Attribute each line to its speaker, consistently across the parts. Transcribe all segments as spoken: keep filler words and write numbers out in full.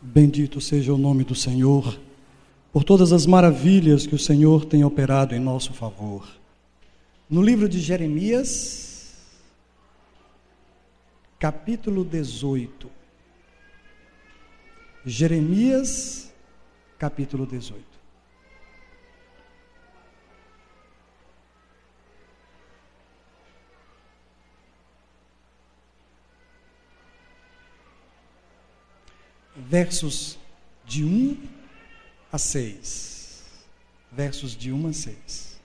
Speaker 1: Bendito seja o nome do Senhor, por todas as maravilhas que o Senhor tem operado em nosso favor. No livro de Jeremias, capítulo dezoito. Jeremias, capítulo dezoito. Versos de um a seis. Versos de um a seis.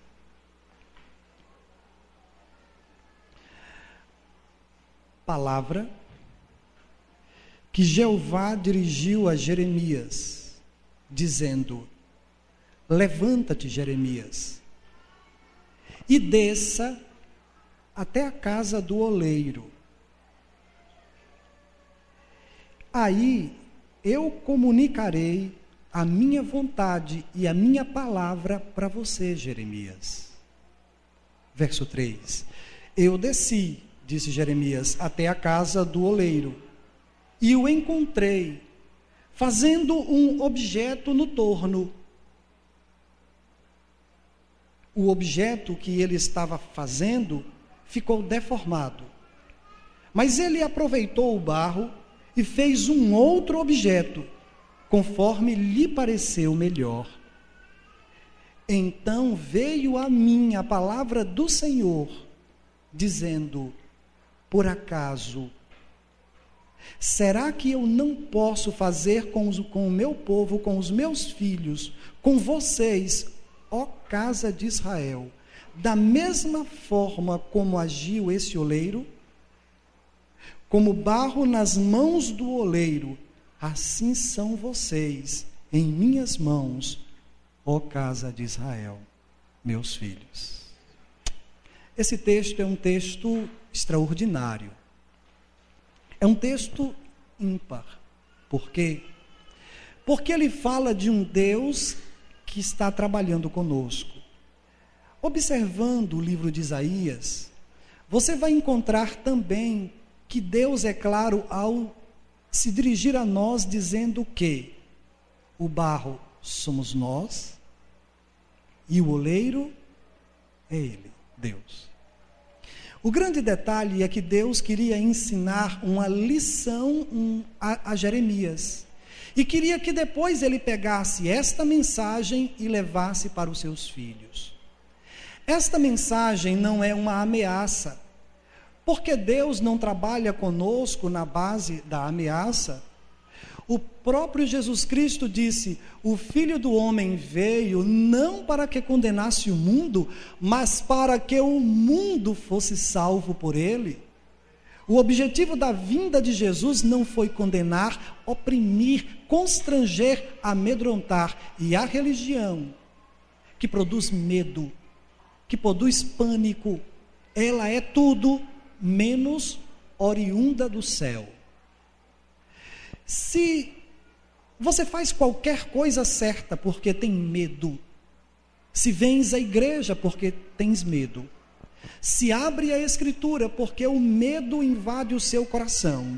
Speaker 1: Palavra que Jeová dirigiu a Jeremias, dizendo: levanta-te, Jeremias, e desça até a casa do oleiro. Aí eu comunicarei a minha vontade e a minha palavra para você, Jeremias. Verso três. Eu desci, disse Jeremias, até a casa do oleiro, e o encontrei, fazendo um objeto no torno. O objeto que ele estava fazendo ficou deformado, mas ele aproveitou o barro e fez um outro objeto, conforme lhe pareceu melhor. Então veio a mim a palavra do Senhor, dizendo: por acaso, será que eu não posso fazer com, os, com o meu povo, com os meus filhos, com vocês, ó casa de Israel, da mesma forma como agiu esse oleiro? Como barro nas mãos do oleiro, assim são vocês em minhas mãos, ó casa de Israel, meus filhos. Esse texto é um texto extraordinário. É um texto ímpar. Por quê? Porque ele fala de um Deus que está trabalhando conosco. Observando o livro de Isaías, você vai encontrar também que Deus é claro ao se dirigir a nós, dizendo que o barro somos nós e o oleiro é Ele, Deus. O grande detalhe é que Deus queria ensinar uma lição um, a, a Jeremias, e queria que depois ele pegasse esta mensagem e levasse para os seus filhos. Esta mensagem não é uma ameaça, porque Deus não trabalha conosco na base da ameaça. O próprio Jesus Cristo disse: o Filho do Homem veio não para que condenasse o mundo, mas para que o mundo fosse salvo por ele. O objetivo da vinda de Jesus não foi condenar, oprimir, constranger, amedrontar. E a religião que produz medo, que produz pânico, ela é tudo menos oriunda do céu. Se você faz qualquer coisa certa porque tem medo, se vens à igreja porque tens medo, se abre a escritura porque o medo invade o seu coração,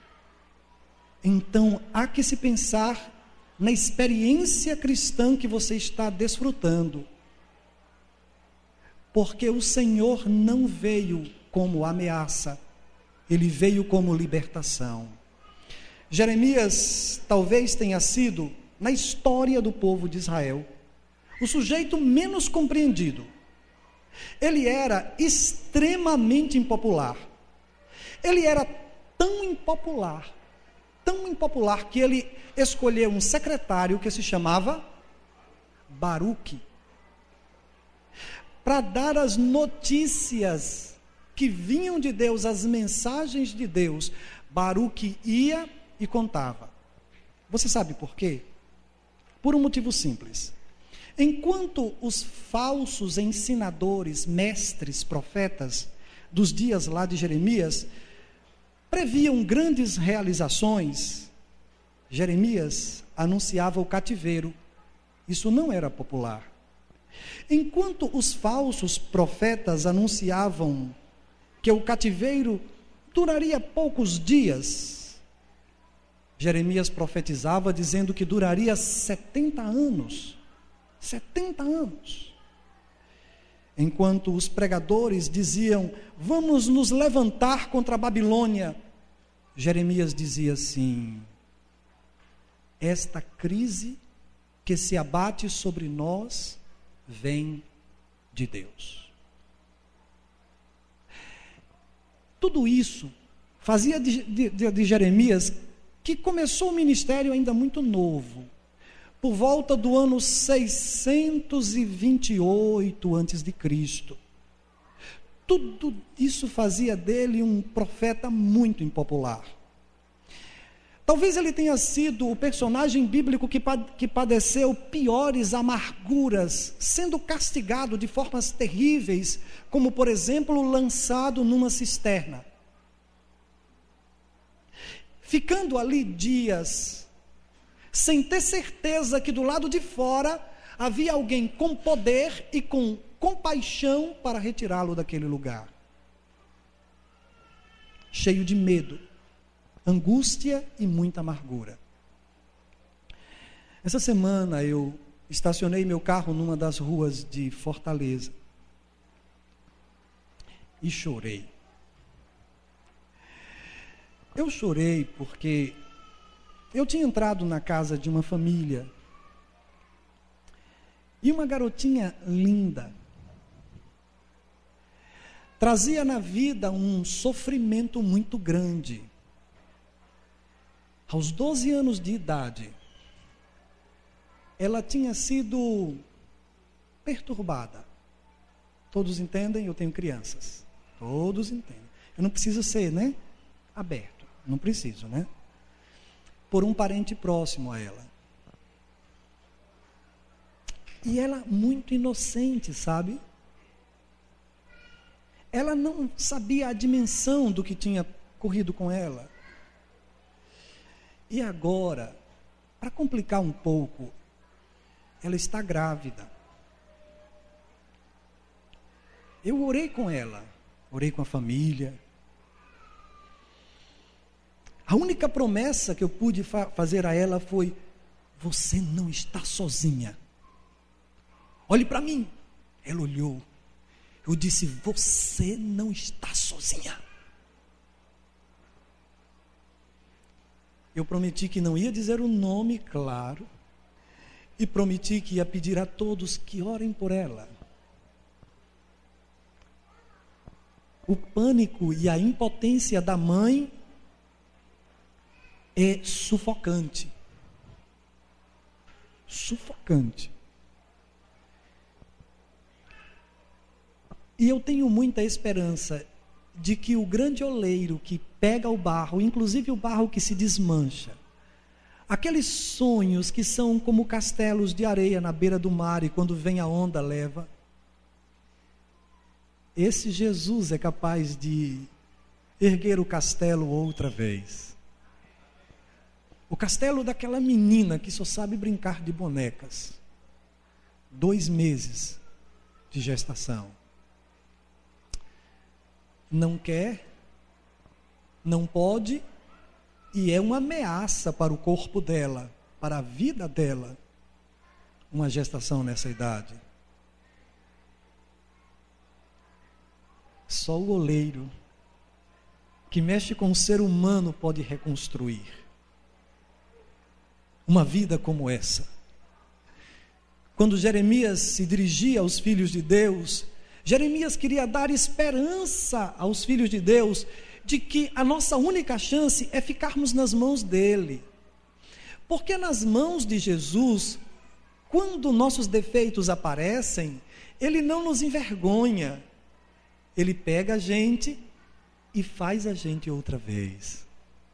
Speaker 1: então há que se pensar na experiência cristã que você está desfrutando, porque o Senhor não veio como ameaça, ele veio como libertação. Jeremias talvez tenha sido, na história do povo de Israel, o sujeito menos compreendido. Ele era extremamente impopular. Ele era tão impopular, tão impopular, que ele escolheu um secretário que se chamava Baruque, para dar as notícias que vinham de Deus, as mensagens de Deus. Baruque ia e contava. Você sabe por quê? Por um motivo simples. Enquanto os falsos ensinadores, mestres, profetas dos dias lá de Jeremias previam grandes realizações, Jeremias anunciava o cativeiro. Isso não era popular. Enquanto os falsos profetas anunciavam que o cativeiro duraria poucos dias, Jeremias profetizava dizendo que duraria setenta anos. setenta anos. Enquanto os pregadores diziam: vamos nos levantar contra a Babilônia, Jeremias dizia assim: esta crise que se abate sobre nós vem de Deus. Tudo isso fazia de, de, de Jeremias, que começou o ministério ainda muito novo, por volta do ano seiscentos e vinte e oito antes de Cristo. Tudo isso fazia dele um profeta muito impopular. Talvez ele tenha sido o personagem bíblico que, que padeceu piores amarguras, sendo castigado de formas terríveis, como, por exemplo, lançado numa cisterna. Ficando ali dias, sem ter certeza que do lado de fora havia alguém com poder e com compaixão para retirá-lo daquele lugar. Cheio de medo, angústia e muita amargura. Essa semana eu estacionei meu carro numa das ruas de Fortaleza e chorei. Eu chorei porque eu tinha entrado na casa de uma família e uma garotinha linda trazia na vida um sofrimento muito grande. Aos doze anos de idade, ela tinha sido perturbada. Todos entendem? Eu tenho crianças. Todos entendem. Eu não preciso ser, né, aberto. Não preciso, né? Por um parente próximo a ela. E ela muito inocente, sabe? Ela não sabia a dimensão do que tinha ocorrido com ela. E agora, para complicar um pouco, ela está grávida. Eu orei com ela, orei com a família. A única promessa que eu pude fa- fazer a ela foi: você não está sozinha. Olhe para mim. Ela olhou. Eu disse: você não está sozinha. Eu prometi que não ia dizer o nome, claro, e prometi que ia pedir a todos que orem por ela. O pânico e a impotência da mãe é sufocante. Sufocante. E eu tenho muita esperança de que o grande oleiro que pega o barro, inclusive o barro que se desmancha, aqueles sonhos que são como castelos de areia na beira do mar e quando vem a onda leva, esse Jesus é capaz de erguer o castelo outra vez. O castelo daquela menina que só sabe brincar de bonecas. Dois meses de gestação. Não quer, não pode, e é uma ameaça para o corpo dela, para a vida dela, uma gestação nessa idade. Só o oleiro que mexe com o ser humano pode reconstruir uma vida como essa. Quando Jeremias se dirigia aos filhos de Deus, Jeremias queria dar esperança aos filhos de Deus de que a nossa única chance é ficarmos nas mãos dele. Porque nas mãos de Jesus, quando nossos defeitos aparecem, ele não nos envergonha. Ele pega a gente e faz a gente outra vez.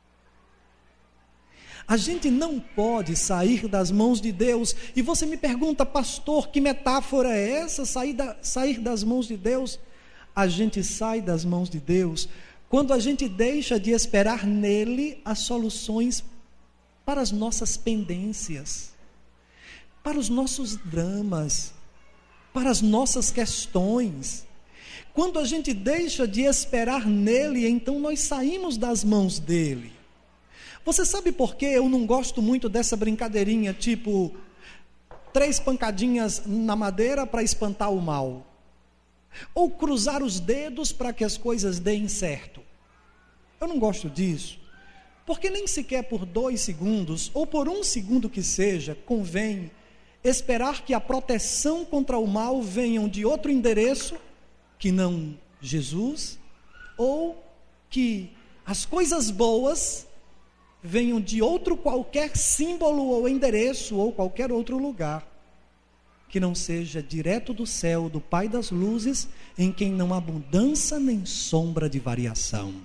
Speaker 1: A gente não pode sair das mãos de Deus. E você me pergunta: pastor, que metáfora é essa? Sair, da, sair das mãos de Deus? A gente sai das mãos de Deus quando a gente deixa de esperar nele as soluções para as nossas pendências, para os nossos dramas, para as nossas questões. Quando a gente deixa de esperar nele, então nós saímos das mãos dele. Você sabe por que eu não gosto muito dessa brincadeirinha, tipo, três pancadinhas na madeira para espantar o mal? Ou cruzar os dedos para que as coisas deem certo? Eu não gosto disso, porque nem sequer por dois segundos, ou por um segundo que seja, convém esperar que a proteção contra o mal venha de outro endereço, que não Jesus, ou que as coisas boas venham de outro qualquer símbolo ou endereço, ou qualquer outro lugar, que não seja direto do céu, do Pai das luzes, em quem não há mudança nem sombra de variação.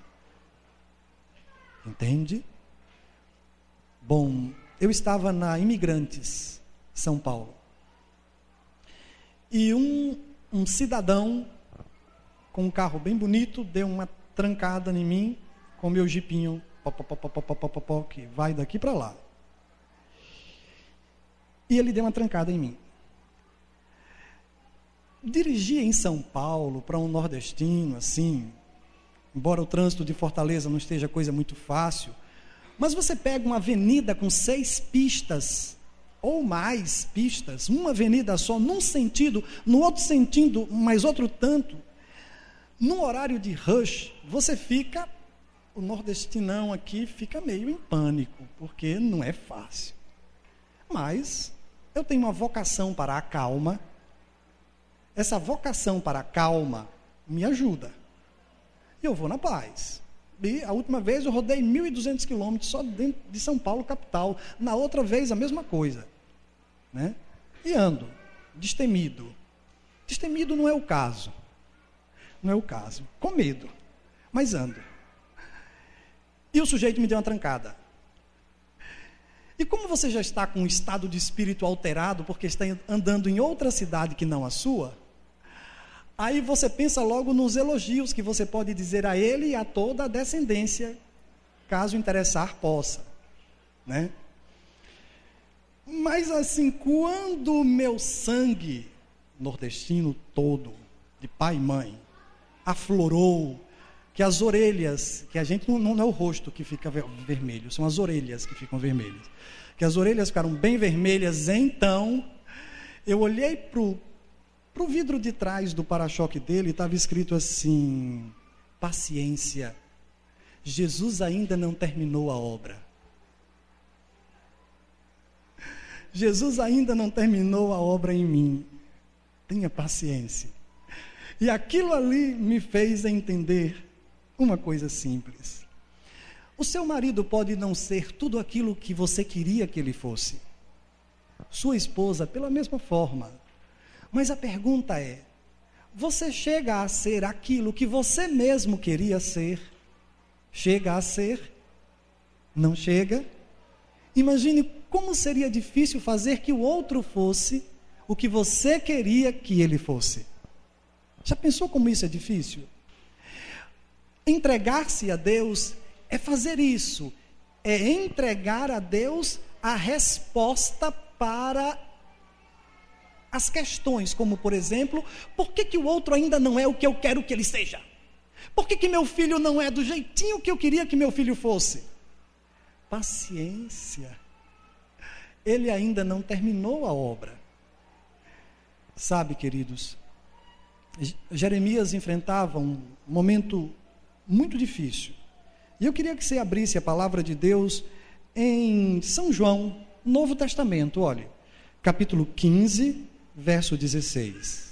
Speaker 1: Entende? Bom, eu estava na Imigrantes, São Paulo, e um, um cidadão com um carro bem bonito deu uma trancada em mim com meu jipinho, pó, pó, pó, pó, pó, pó, pó, que vai daqui para lá. E ele deu uma trancada em mim. Dirigir em São Paulo para um nordestino assim, embora o trânsito de Fortaleza não esteja coisa muito fácil, mas você pega uma avenida com seis pistas, ou mais pistas, uma avenida só, num sentido, no outro sentido, mais outro tanto, no horário de rush, você fica, o nordestinão aqui fica meio em pânico, porque não é fácil. Mas eu tenho uma vocação para a calma. Essa vocação para a calma me ajuda. E eu vou na paz. E a última vez eu rodei mil e duzentos quilômetros só dentro de São Paulo, capital. Na outra vez, a mesma coisa. Né? E ando, destemido. Destemido não é o caso. Não é o caso. Com medo. Mas ando. E o sujeito me deu uma trancada. E como você já está com um estado de espírito alterado, porque está andando em outra cidade que não a sua, aí você pensa logo nos elogios que você pode dizer a ele e a toda a descendência, caso interessar possa, né? Mas assim, quando o meu sangue nordestino todo, de pai e mãe, aflorou, que as orelhas, que a gente não, não é o rosto que fica vermelho, são as orelhas que ficam vermelhas, que as orelhas ficaram bem vermelhas, então eu olhei para o vidro de trás do para-choque dele e estava escrito assim: paciência, Jesus ainda não terminou a obra. Jesus ainda não terminou a obra em mim, tenha paciência. E aquilo ali me fez entender uma coisa simples. O seu marido pode não ser tudo aquilo que você queria que ele fosse. Sua esposa, pela mesma forma. Mas a pergunta é: você chega a ser aquilo que você mesmo queria ser? Chega a ser? Não chega? Imagine como seria difícil fazer que o outro fosse o que você queria que ele fosse. Já pensou como isso é difícil? Entregar-se a Deus é fazer isso, é entregar a Deus a resposta para as questões, como por exemplo, por que que o outro ainda não é o que eu quero que ele seja? Por que que meu filho não é do jeitinho que eu queria que meu filho fosse? Paciência, ele ainda não terminou a obra. Sabe, queridos, Jeremias enfrentava um momento muito difícil. E eu queria que você abrisse a palavra de Deus em São João, Novo Testamento, olhe, capítulo quinze, verso dezesseis.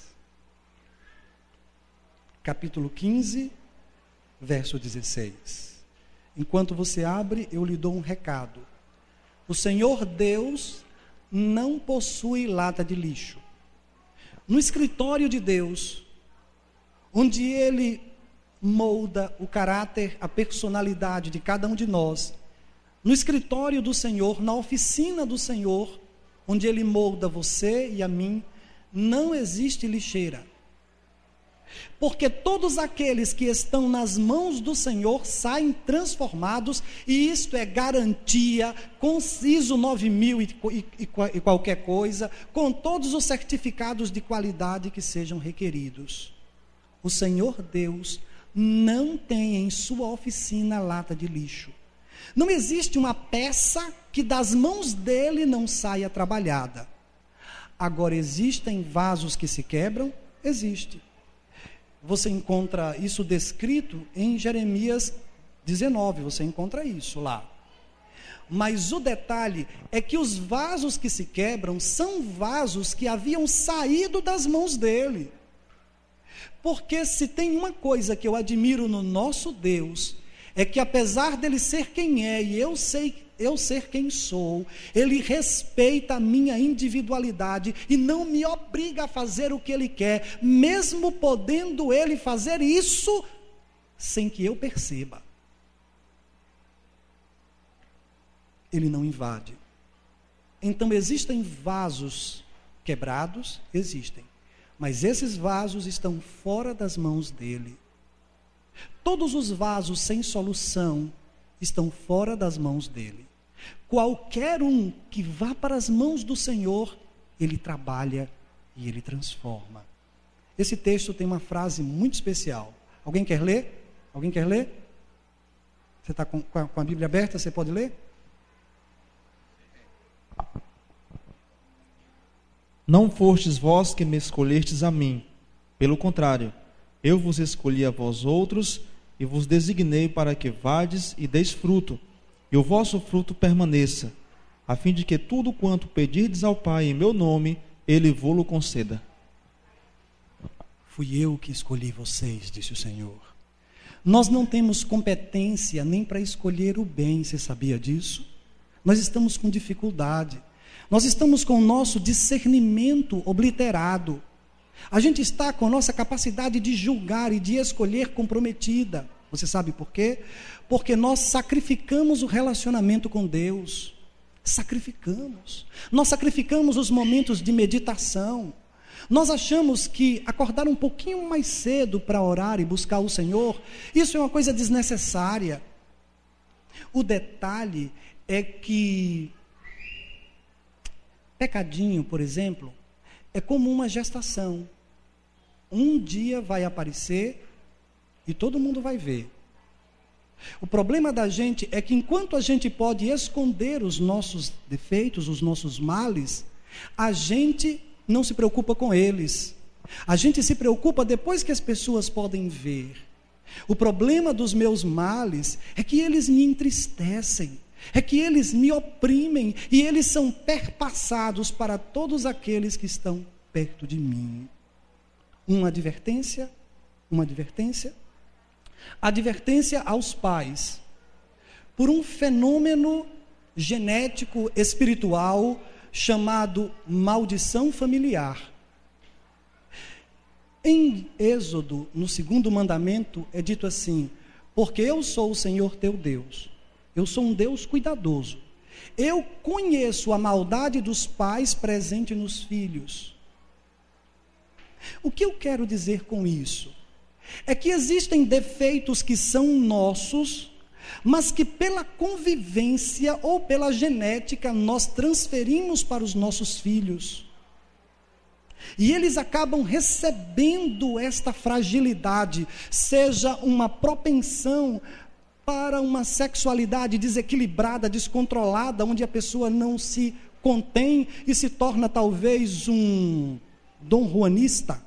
Speaker 1: Capítulo quinze, verso dezesseis. Enquanto você abre, eu lhe dou um recado. O Senhor Deus não possui lata de lixo. No escritório de Deus, onde Ele molda o caráter, a personalidade de cada um de nós, no escritório do Senhor, na oficina do Senhor, onde Ele molda você e a mim, não existe lixeira. Porque todos aqueles que estão nas mãos do Senhor saem transformados, e isto é garantia, com I S O nove mil e, e, e qualquer coisa, com todos os certificados de qualidade que sejam requeridos. O Senhor Deus não tem em sua oficina lata de lixo. Não existe uma peça que das mãos dele não saia trabalhada. Agora, existem vasos que se quebram? Existe. Você encontra isso descrito em Jeremias dezenove, você encontra isso lá. Mas o detalhe é que os vasos que se quebram são vasos que haviam saído das mãos dele. Porque se tem uma coisa que eu admiro no nosso Deus, é que apesar dele ser quem é e eu sei, eu ser quem sou, ele respeita a minha individualidade e não me obriga a fazer o que ele quer, mesmo podendo ele fazer isso sem que eu perceba. Ele não invade. Então existem vasos quebrados? Existem. Mas esses vasos estão fora das mãos dele. Todos os vasos sem solução estão fora das mãos dele. Qualquer um que vá para as mãos do Senhor, ele trabalha e ele transforma. Esse texto tem uma frase muito especial. Alguém quer ler? Alguém quer ler? Você está com, com a Bíblia aberta? Você pode ler?
Speaker 2: Não fostes vós que me escolhestes a mim, pelo contrário, eu vos escolhi a vós outros e vos designei para que vades e deis fruto, e o vosso fruto permaneça, a fim de que tudo quanto pedirdes ao Pai em meu nome, Ele vô-lo conceda.
Speaker 1: Fui eu que escolhi vocês, disse o Senhor. Nós não temos competência nem para escolher o bem, você sabia disso? Nós estamos com dificuldade. Nós estamos com o nosso discernimento obliterado. A gente está com a nossa capacidade de julgar e de escolher comprometida. Você sabe por quê? Porque nós sacrificamos o relacionamento com Deus. Sacrificamos. Nós sacrificamos os momentos de meditação. Nós achamos que acordar um pouquinho mais cedo para orar e buscar o Senhor, isso é uma coisa desnecessária. O detalhe é que pecadinho, por exemplo, é como uma gestação. Um dia vai aparecer e todo mundo vai ver. O problema da gente é que enquanto a gente pode esconder os nossos defeitos, os nossos males, a gente não se preocupa com eles. A gente se preocupa depois que as pessoas podem ver. O problema dos meus males é que eles me entristecem. É que eles me oprimem e eles são perpassados para todos aqueles que estão perto de mim. Uma advertência, uma advertência, advertência aos pais, por um fenômeno genético espiritual chamado maldição familiar. Em Êxodo, no segundo mandamento, é dito assim: porque eu sou o Senhor teu Deus. Eu sou um Deus cuidadoso. Eu conheço a maldade dos pais presente nos filhos. O que eu quero dizer com isso? É que existem defeitos que são nossos, mas que pela convivência ou pela genética nós transferimos para os nossos filhos. E eles acabam recebendo esta fragilidade, seja uma propensão para uma sexualidade desequilibrada, descontrolada, onde a pessoa não se contém e se torna talvez um Dom Juanista.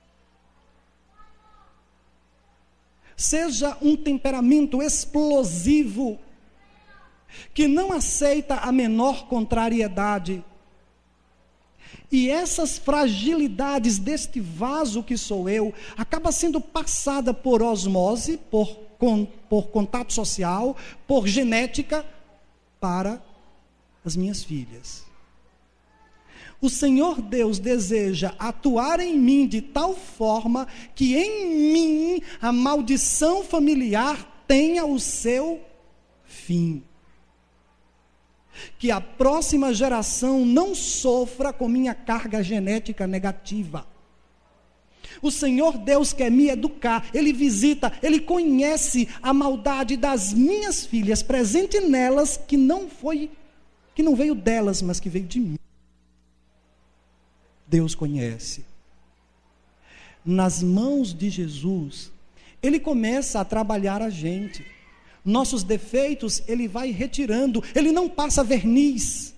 Speaker 1: Seja um temperamento explosivo, que não aceita a menor contrariedade. E essas fragilidades deste vaso que sou eu, acaba sendo passada por osmose, por, com, por contato social, por genética, para as minhas filhas. O Senhor Deus deseja atuar em mim de tal forma que em mim a maldição familiar tenha o seu fim. Que a próxima geração não sofra com minha carga genética negativa. O Senhor Deus quer me educar, Ele visita, Ele conhece a maldade das minhas filhas, presente nelas, que não foi, que não veio delas, mas que veio de mim. Deus conhece. Nas mãos de Jesus, Ele começa a trabalhar a gente. nossos defeitos, Ele vai retirando, Ele não passa verniz.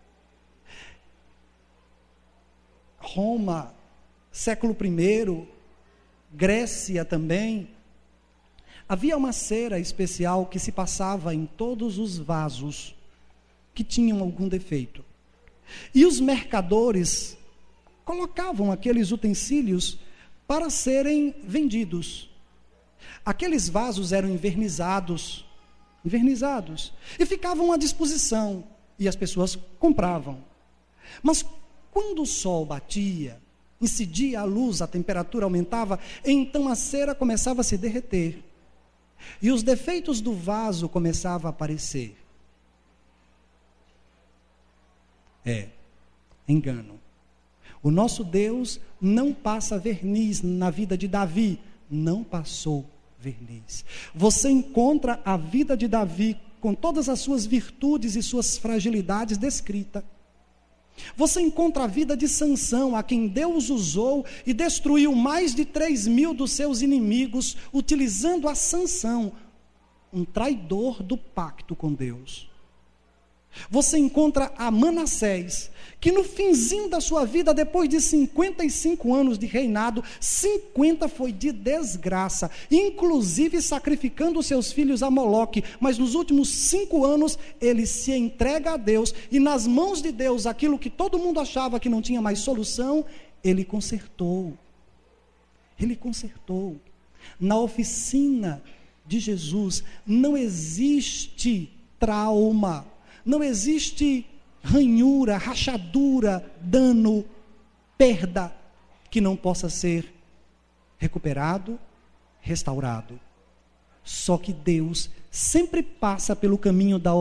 Speaker 1: Roma, século primeiro, Grécia também, havia uma cera especial que se passava em todos os vasos que tinham algum defeito. E os mercadores colocavam aqueles utensílios para serem vendidos. Aqueles vasos eram envernizados, envernizados, e ficavam à disposição, e as pessoas compravam. Mas quando o sol batia, incidia a luz, a temperatura aumentava, então a cera começava a se derreter, e os defeitos do vaso começavam a aparecer. É, engano. O nosso Deus não passa verniz na vida de Davi, não passou verniz. Você encontra a vida de Davi com todas as suas virtudes e suas fragilidades descrita. Você encontra a vida de Sansão, a quem Deus usou e destruiu mais de três mil dos seus inimigos, utilizando a Sansão, um traidor do pacto com Deus. Você encontra a Manassés, que no finzinho da sua vida, depois de cinquenta e cinco anos de reinado, cinquenta foi de desgraça, inclusive sacrificando seus filhos a Moloque, mas nos últimos cinco anos, ele se entrega a Deus, e nas mãos de Deus, aquilo que todo mundo achava que não tinha mais solução, ele consertou, ele consertou. Na oficina de Jesus, não existe trauma, não existe ranhura, rachadura, dano, perda, que não possa ser recuperado, restaurado. Só que Deus sempre passa pelo caminho da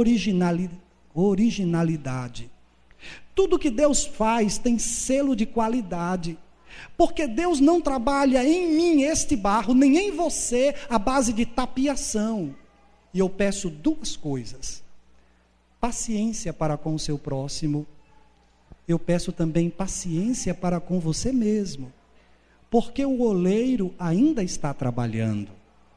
Speaker 1: originalidade. Tudo que Deus faz tem selo de qualidade, porque Deus não trabalha em mim este barro, nem em você a base de tapiação. E eu peço duas coisas: paciência para com o seu próximo. Eu peço também paciência para com você mesmo, porque o oleiro ainda está trabalhando.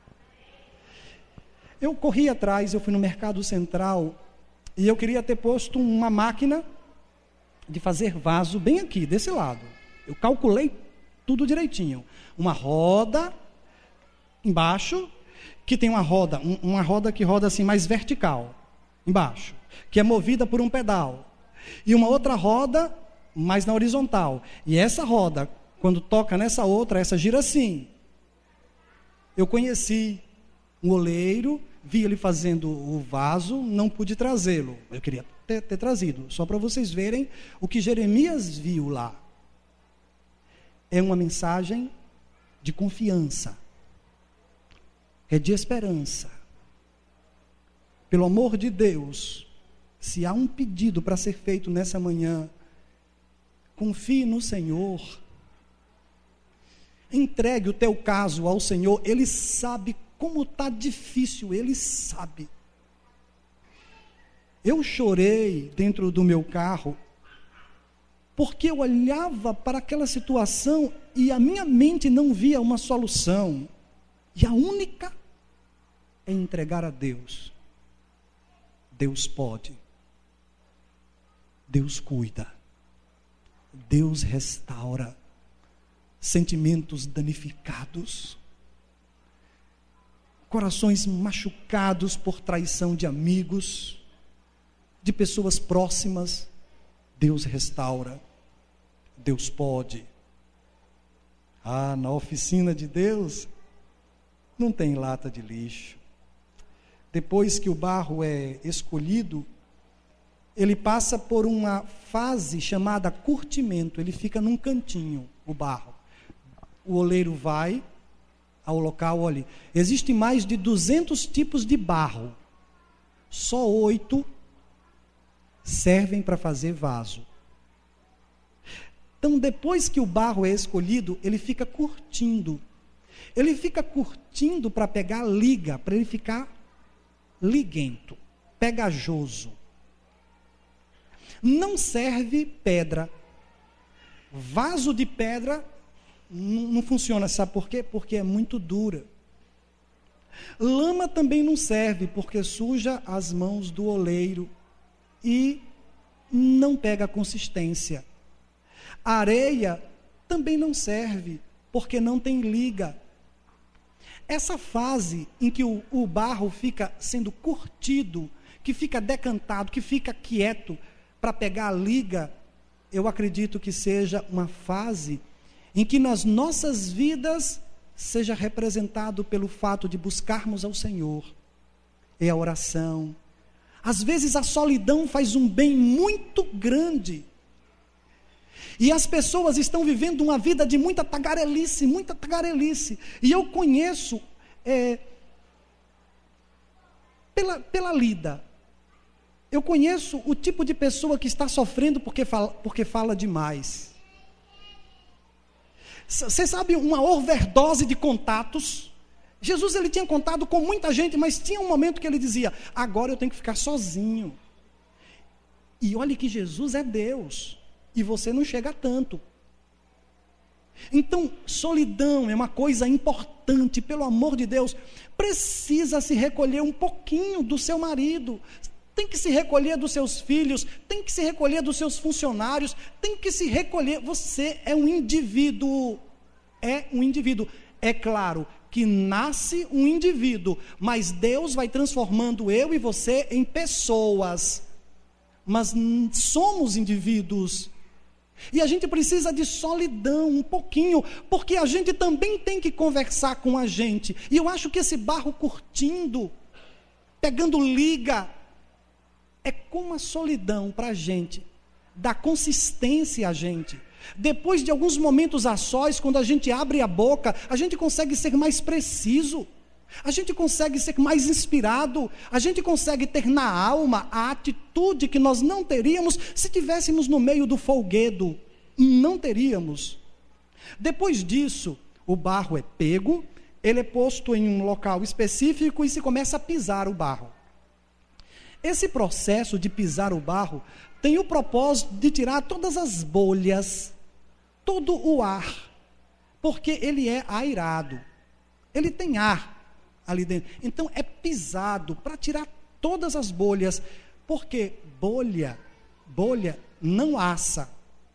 Speaker 1: Eu corri atrás, eu fui no Mercado Central, e eu queria ter posto uma máquina de fazer vaso bem aqui, desse lado. Eu calculei tudo direitinho. Uma roda embaixo, que tem uma roda, um, uma roda que roda assim mais vertical, embaixo, que é movida por um pedal, e uma outra roda mais na horizontal, e essa roda, quando toca nessa outra, essa gira assim. Eu conheci um oleiro, vi ele fazendo o vaso, não pude trazê-lo, eu queria ter, ter trazido, só para vocês verem o que Jeremias viu lá. É uma mensagem de confiança, é de esperança. Pelo amor de Deus, se há um pedido para ser feito nessa manhã, confie no Senhor, entregue o teu caso ao Senhor. Ele sabe como está difícil, Ele sabe. Eu chorei dentro do meu carro, porque eu olhava para aquela situação e a minha mente não via uma solução, e a única é entregar a Deus. Deus pode, Deus cuida, Deus restaura sentimentos danificados, corações machucados por traição de amigos, de pessoas próximas. Deus restaura, Deus pode. Ah, na oficina de Deus não tem lata de lixo. Depois que o barro é escolhido, ele passa por uma fase chamada curtimento. Ele fica num cantinho, o barro. O oleiro vai ao local, olha, existem mais de duzentos tipos de barro. Só oito servem para fazer vaso. Então, depois que o barro é escolhido, ele fica curtindo. Ele fica curtindo para pegar liga, para ele ficar liguento, pegajoso. Não serve pedra. Vaso de pedra não, não funciona, sabe por quê? Porque é muito dura. Lama também não serve, porque suja as mãos do oleiro e não pega consistência. Areia também não serve, porque não tem liga. Essa fase em que o, o barro fica sendo curtido, que fica decantado, que fica quieto para pegar a liga, eu acredito que seja uma fase em que nas nossas vidas seja representado pelo fato de buscarmos ao Senhor. É a oração. Às vezes a solidão faz um bem muito grande. E as pessoas estão vivendo uma vida de muita tagarelice, muita tagarelice. E eu conheço, é, pela, pela lida, eu conheço o tipo de pessoa que está sofrendo porque fala, porque fala demais. Você sabe, uma overdose de contatos. Jesus, ele tinha contato com muita gente, mas tinha um momento que ele dizia, agora eu tenho que ficar sozinho. E olhe que Jesus é Deus, e você não chega a tanto. Então, solidão é uma coisa importante, pelo amor de Deus. Precisa se recolher um pouquinho do seu marido, tem que se recolher dos seus filhos, tem que se recolher dos seus funcionários, tem que se recolher. Você é um indivíduo, é um indivíduo. É claro que nasce um indivíduo, mas Deus vai transformando eu e você em pessoas. Mas somos indivíduos. E a gente precisa de solidão um pouquinho, porque a gente também tem que conversar com a gente. E eu acho que esse barro curtindo, pegando liga, é como a solidão para a gente, dá consistência a gente. Depois de alguns momentos a sós, quando a gente abre a boca, a gente consegue ser mais preciso, a gente consegue ser mais inspirado, a gente consegue ter na alma a atitude que nós não teríamos se tivéssemos no meio do folguedo. Não teríamos. Depois disso, o barro é pego, ele é posto em um local específico e se começa a pisar o barro. Esse processo de pisar o barro tem o propósito de tirar todas as bolhas, todo o ar, porque ele é airado, ele tem ar ali dentro. Então é pisado para tirar todas as bolhas, porque bolha, bolha não assa,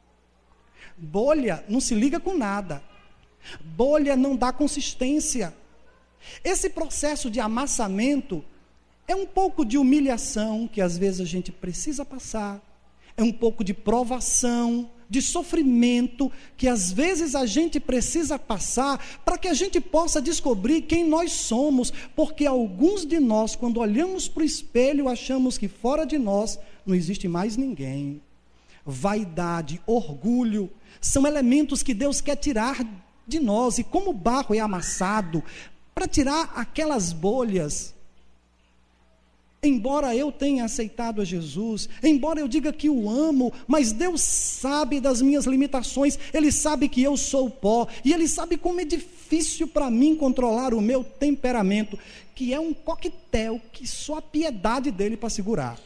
Speaker 1: bolha não se liga com nada, bolha não dá consistência. Esse processo de amassamento é um pouco de humilhação que às vezes a gente precisa passar, é um pouco de provação, de sofrimento que às vezes a gente precisa passar para que a gente possa descobrir quem nós somos, porque alguns de nós, quando olhamos para o espelho, achamos que fora de nós não existe mais ninguém. Vaidade, orgulho, são elementos que Deus quer tirar de nós, e como o barro é amassado, para tirar aquelas bolhas. Embora eu tenha aceitado a Jesus, embora eu diga que o amo, mas Deus sabe das minhas limitações, Ele sabe que eu sou pó, e Ele sabe como é difícil para mim controlar o meu temperamento, que é um coquetel que só a piedade dEle para segurar.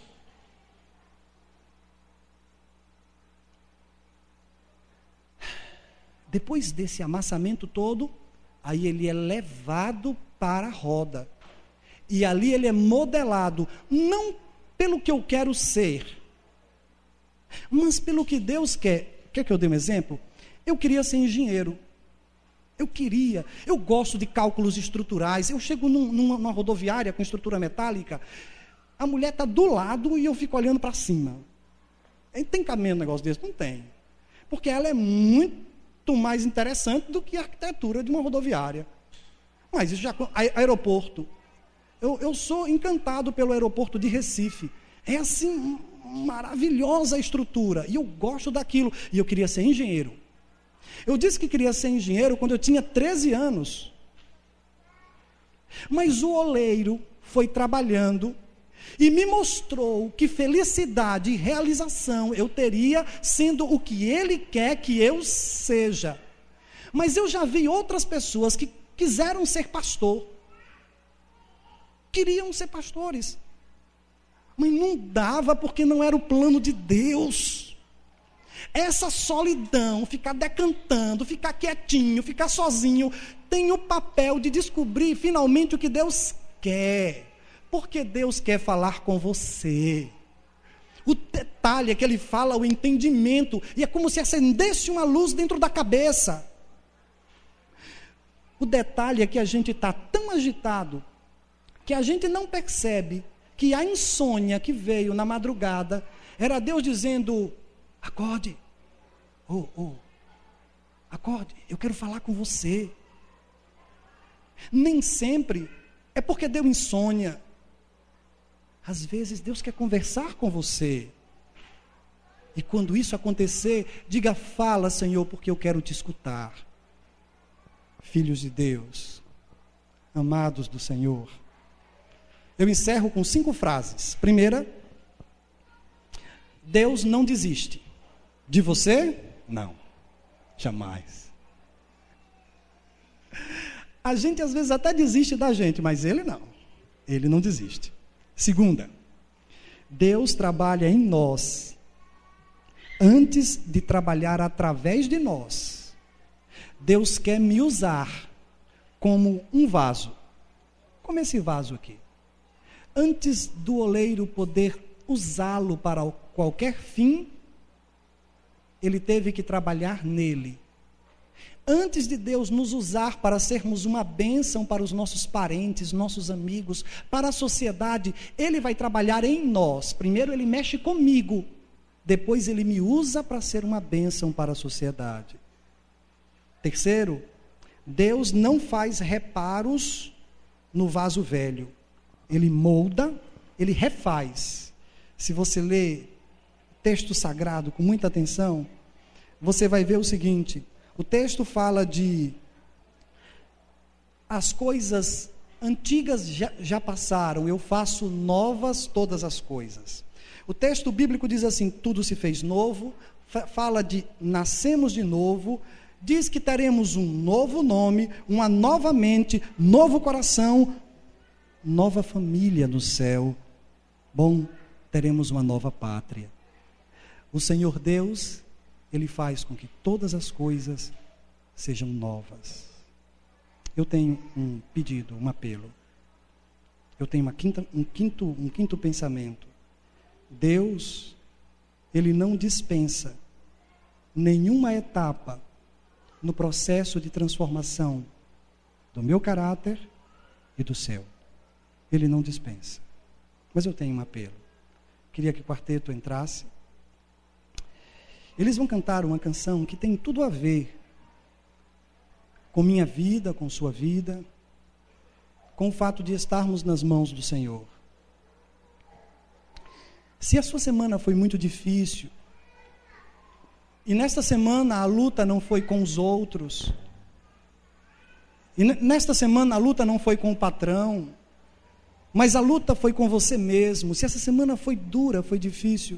Speaker 1: Depois desse amassamento todo, aí ele é levado para a roda. E ali ele é modelado, não pelo que eu quero ser, mas pelo que Deus quer. Quer que eu dê um exemplo? Eu queria ser engenheiro. Eu queria, eu gosto de cálculos estruturais. Eu chego num, numa, numa rodoviária com estrutura metálica, a mulher está do lado e eu fico olhando para cima. Tem caminho um negócio desse? Não tem. Porque ela é muito mais interessante do que a arquitetura de uma rodoviária. Mas isso já... Aeroporto. Eu, eu sou encantado pelo aeroporto de Recife. É assim, maravilhosa a estrutura. E eu gosto daquilo. E eu queria ser engenheiro. Eu disse que queria ser engenheiro quando eu tinha treze anos. Mas o oleiro foi trabalhando e me mostrou que felicidade e realização eu teria sendo o que ele quer que eu seja. Mas eu já vi outras pessoas que quiseram ser pastor. Queriam ser pastores, mas não dava porque não era o plano de Deus. Essa solidão, ficar decantando, ficar quietinho, ficar sozinho, tem o papel de descobrir finalmente o que Deus quer. Porque Deus quer falar com você. O detalhe é que Ele fala o entendimento, e é como se acendesse uma luz dentro da cabeça. O detalhe é que a gente está tão agitado, que a gente não percebe que a insônia que veio na madrugada, era Deus dizendo, acorde, oh, oh, acorde, eu quero falar com você. Nem sempre é porque deu insônia. Às vezes Deus quer conversar com você. E quando isso acontecer, diga, fala, Senhor, porque eu quero te escutar. Filhos de Deus, amados do Senhor, eu encerro com cinco frases. Primeira, Deus não desiste. De você? Não, jamais. A gente às vezes até desiste da gente, mas Ele não. Ele não desiste. Segunda, Deus trabalha em nós antes de trabalhar através de nós. Deus quer me usar como um vaso, como esse vaso aqui. Antes do oleiro poder usá-lo para qualquer fim, ele teve que trabalhar nele. Antes de Deus nos usar para sermos uma bênção para os nossos parentes, nossos amigos, para a sociedade, Ele vai trabalhar em nós. Primeiro Ele mexe comigo, depois Ele me usa para ser uma bênção para a sociedade. Terceiro, Deus não faz reparos no vaso velho. Ele molda, Ele refaz. Se você ler o texto sagrado com muita atenção, você vai ver o seguinte: o texto fala de as coisas antigas já, já passaram, eu faço novas todas as coisas. O texto bíblico diz assim, tudo se fez novo, fala de nascemos de novo, diz que teremos um novo nome, uma nova mente, novo coração, nova família no céu. Bom, teremos uma nova pátria. O Senhor Deus, Ele faz com que todas as coisas sejam novas. Eu tenho um pedido, um apelo. Eu tenho uma quinta, um, quinto, um quinto pensamento. Deus, Ele não dispensa nenhuma etapa no processo de transformação do meu caráter e do seu. Ele não dispensa. Mas eu tenho um apelo. Queria que o quarteto entrasse. Eles vão cantar uma canção que tem tudo a ver com minha vida, com sua vida, com o fato de estarmos nas mãos do Senhor. Se a sua semana foi muito difícil, e nesta semana a luta não foi com os outros, e nesta semana a luta não foi com o patrão, mas a luta foi com você mesmo, se essa semana foi dura, foi difícil,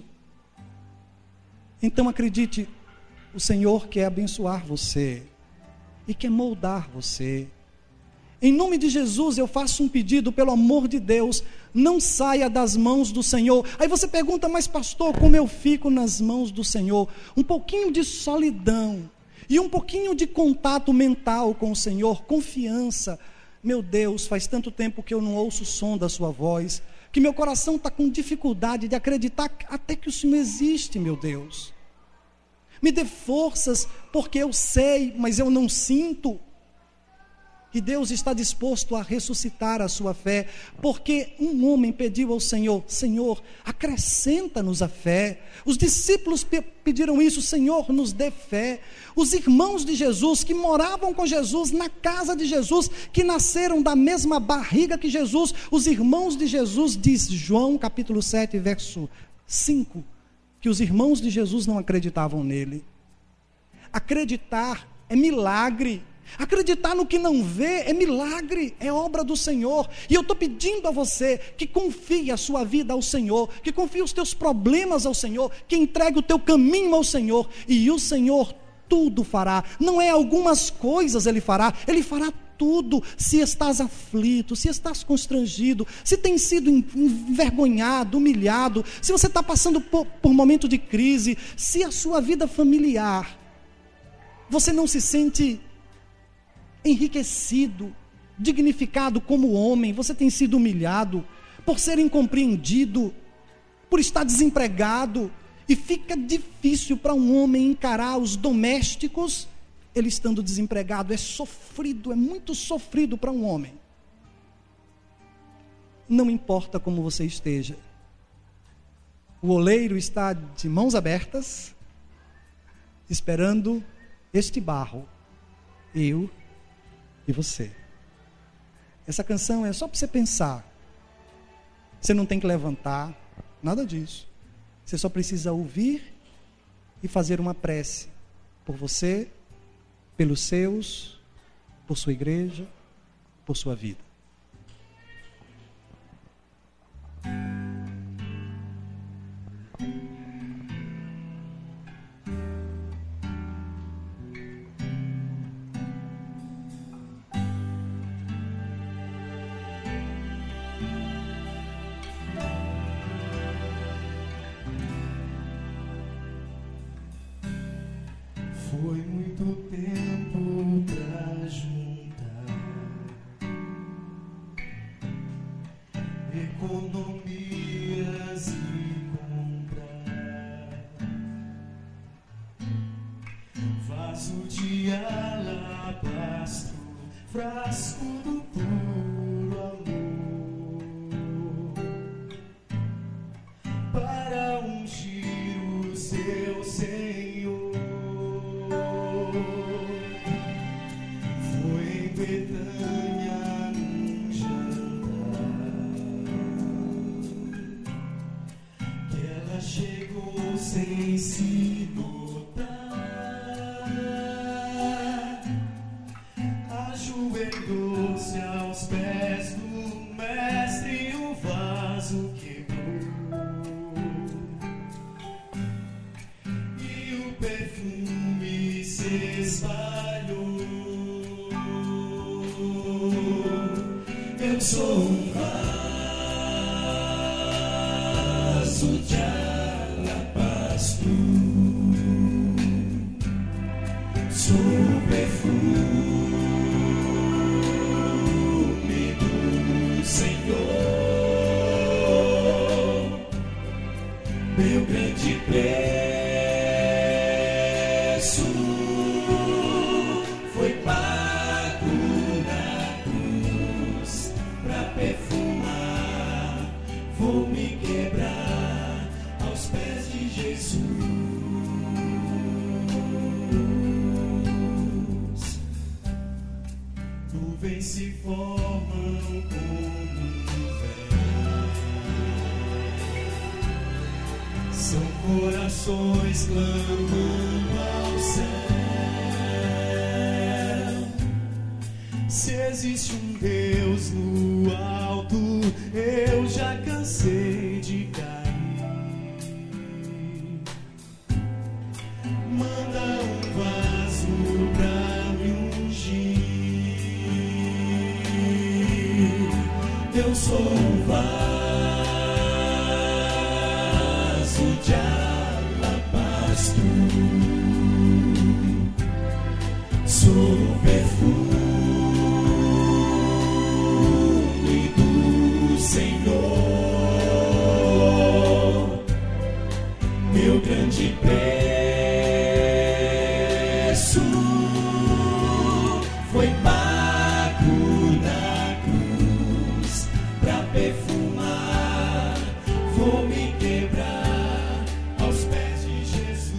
Speaker 1: então acredite, o Senhor quer abençoar você e quer moldar você. Em nome de Jesus eu faço um pedido, pelo amor de Deus, não saia das mãos do Senhor. Aí você pergunta, mas pastor, como eu fico nas mãos do Senhor? Um pouquinho de solidão e um pouquinho de contato mental com o Senhor, confiança. Meu Deus, faz tanto tempo que eu não ouço o som da sua voz, que meu coração está com dificuldade de acreditar até que o Senhor existe, meu Deus. Me dê forças, porque eu sei, mas eu não sinto. E Deus está disposto a ressuscitar a sua fé, porque um homem pediu ao Senhor, Senhor, acrescenta-nos a fé. Os discípulos pe- pediram isso, Senhor, nos dê fé. Os irmãos de Jesus, que moravam com Jesus, na casa de Jesus, que nasceram da mesma barriga que Jesus, os irmãos de Jesus, diz João capítulo sete, verso cinco, que os irmãos de Jesus não acreditavam nele. Acreditar é milagre. Acreditar no que não vê é milagre, é obra do Senhor. E eu estou pedindo a você que confie a sua vida ao Senhor, que confie os teus problemas ao Senhor, que entregue o teu caminho ao Senhor, e o Senhor tudo fará. Não é algumas coisas Ele fará, Ele fará tudo. Se estás aflito, se estás constrangido, se tem sido envergonhado, humilhado, se você está passando por, por momento de crise, se a sua vida familiar, você não se sente enriquecido, dignificado como homem, você tem sido humilhado por ser incompreendido, por estar desempregado, e fica difícil para um homem encarar os domésticos, ele estando desempregado. É sofrido, é muito sofrido para um homem. Não importa como você esteja, o oleiro está de mãos abertas, esperando este barro, eu e você. Essa canção é só para você pensar. Você não tem que levantar, nada disso. Você só precisa ouvir e fazer uma prece por você, pelos seus, por sua igreja, por sua vida.
Speaker 3: Foi muito tempo pra juntar economias e comprar vaso de alabastro, frasco do puro amor, para ungir o seu Senhor. Betânia num jantar, que ela chegou sem se notar, ajoelhou-se aos pés do mestre e o vaso quebrou, e o perfume se espalhou. Eu sou um vaso de alabastro, sou o perfume do Senhor, meu grande preço foi pago na cruz. Pra perfumar, vou me quebrar aos pés de Jesus. Nuvens se formam como um véu, são corações clamando ao céu. Se existe um Deus no alto, eu já cansei de cair. Manda um vaso pra me ungir. Eu sou um vaso de alabastro, sou o perfume Senhor, meu grande preço foi pago na cruz. Pra perfumar, vou me quebrar aos pés de Jesus.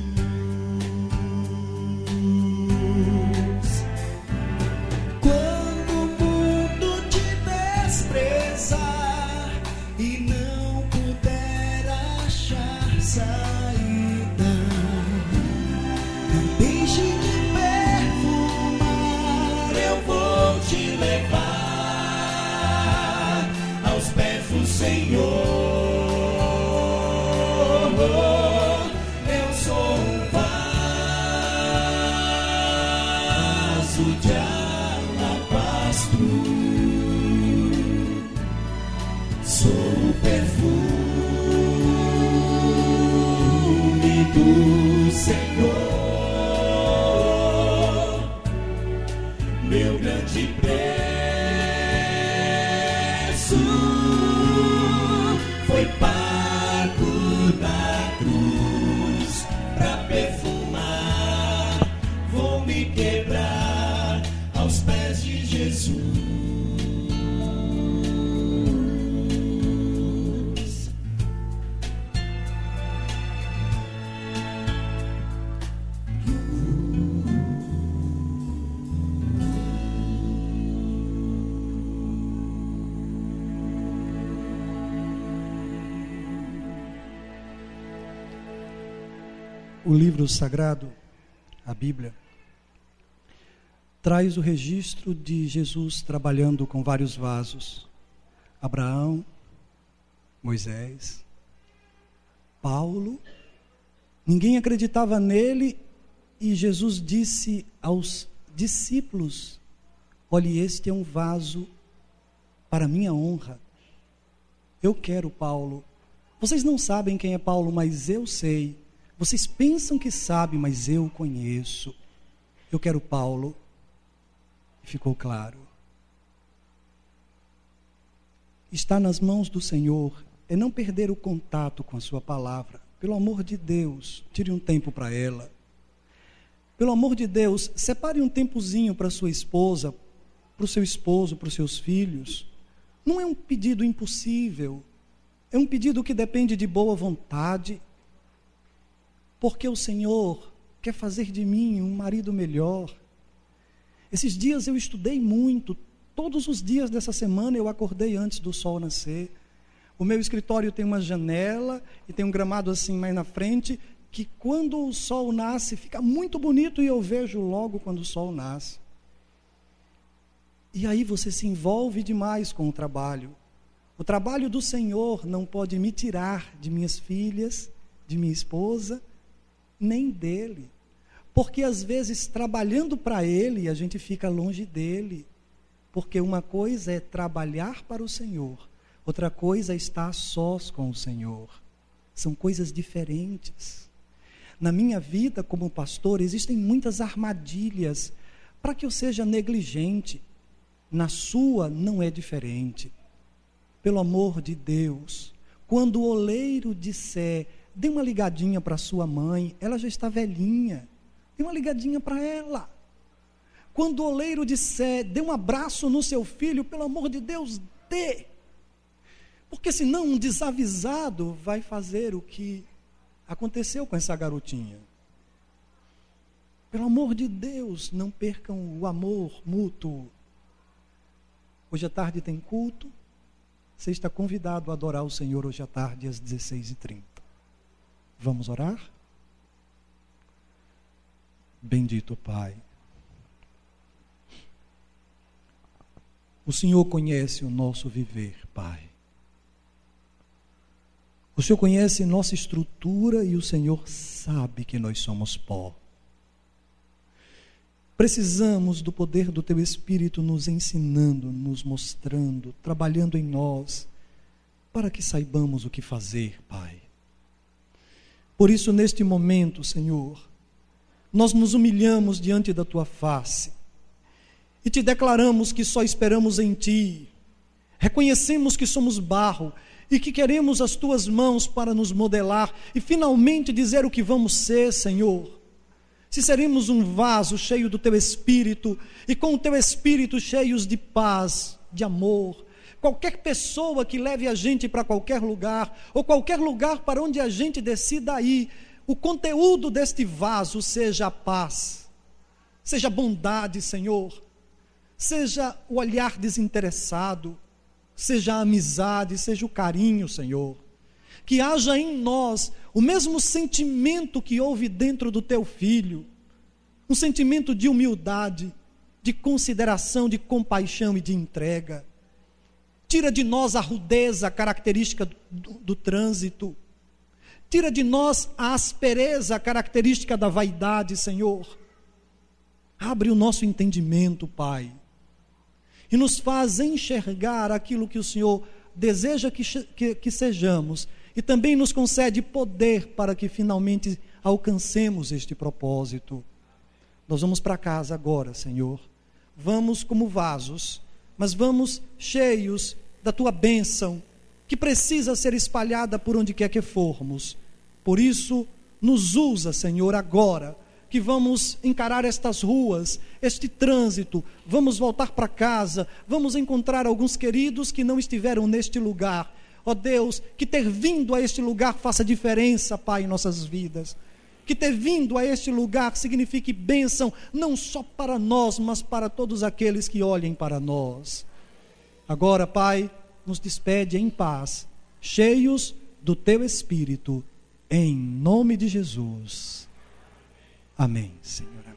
Speaker 3: Quando o mundo te desprezar e não puder achar saída, não deixe de perfumar. Eu vou te levar aos pés do Senhor. Eu sou um vaso de alabastro, perfume do Senhor, meu grande preço foi pago na cruz. Pra perfumar, vou me quebrar aos pés de Jesus.
Speaker 1: O livro sagrado, a Bíblia, traz o registro de Jesus trabalhando com vários vasos. Abraão, Moisés, Paulo. Ninguém acreditava nele e Jesus disse aos discípulos: olhe, este é um vaso para minha honra. Eu quero Paulo. Vocês não sabem quem é Paulo, mas eu sei. Vocês pensam que sabem, mas eu conheço. Eu quero Paulo. E ficou claro. Estar nas mãos do Senhor é não perder o contato com a sua palavra. Pelo amor de Deus, tire um tempo para ela. Pelo amor de Deus, separe um tempozinho para sua esposa, para o seu esposo, para os seus filhos. Não é um pedido impossível. É um pedido que depende de boa vontade. Porque o Senhor quer fazer de mim um marido melhor. Esses dias eu estudei muito. Todos os dias dessa semana eu acordei antes do sol nascer. O meu escritório tem uma janela e tem um gramado assim mais na frente, que quando o sol nasce fica muito bonito e eu vejo logo quando o sol nasce. E aí você se envolve demais com o trabalho. O trabalho do Senhor não pode me tirar de minhas filhas, de minha esposa, nem dele, porque às vezes trabalhando para ele a gente fica longe dele, porque uma coisa é trabalhar para o Senhor, outra coisa é estar sós com o Senhor. São coisas diferentes. Na minha vida como pastor existem muitas armadilhas para que eu seja negligente. Na sua não é diferente. Pelo amor de Deus, quando o oleiro disser: dê uma ligadinha para sua mãe, ela já está velhinha, dê uma ligadinha para ela. Quando o oleiro disser: dê um abraço no seu filho, pelo amor de Deus, dê. Porque senão um desavisado vai fazer o que aconteceu com essa garotinha. Pelo amor de Deus, não percam o amor mútuo. Hoje à tarde tem culto, você está convidado a adorar o Senhor hoje à tarde às dezesseis e trinta. Vamos orar? Bendito Pai, o Senhor conhece o nosso viver, Pai. O Senhor conhece nossa estrutura e o Senhor sabe que nós somos pó. Precisamos do poder do Teu Espírito nos ensinando, nos mostrando, trabalhando em nós, para que saibamos o que fazer, Pai. Por isso, neste momento, Senhor, nós nos humilhamos diante da Tua face e Te declaramos que só esperamos em Ti. Reconhecemos que somos barro e que queremos as Tuas mãos para nos modelar e finalmente dizer o que vamos ser, Senhor. Se seremos um vaso cheio do Teu Espírito e com o Teu Espírito cheios de paz, de amor. Qualquer pessoa que leve a gente para qualquer lugar, ou qualquer lugar para onde a gente decida ir, o conteúdo deste vaso seja a paz, seja a bondade, Senhor, seja o olhar desinteressado, seja a amizade, seja o carinho, Senhor. Que haja em nós o mesmo sentimento que houve dentro do Teu Filho, um sentimento de humildade, de consideração, de compaixão e de entrega. Tira de nós a rudeza característica do, do trânsito. Tira de nós a aspereza característica da vaidade, Senhor. Abre o nosso entendimento, Pai, e nos faz enxergar aquilo que o Senhor deseja que, que, que sejamos, e também nos concede poder para que finalmente alcancemos este propósito. Nós vamos para casa agora, Senhor. Vamos como vasos, mas vamos cheios da Tua bênção, que precisa ser espalhada por onde quer que formos. Por isso, nos usa, Senhor, agora, que vamos encarar estas ruas, este trânsito, vamos voltar para casa, vamos encontrar alguns queridos que não estiveram neste lugar. Ó Deus, que ter vindo a este lugar faça diferença, Pai, em nossas vidas. Que ter vindo a este lugar signifique bênção, não só para nós, mas para todos aqueles que olhem para nós. Agora, Pai, nos despede em paz, cheios do Teu Espírito, em nome de Jesus. Amém, Senhor.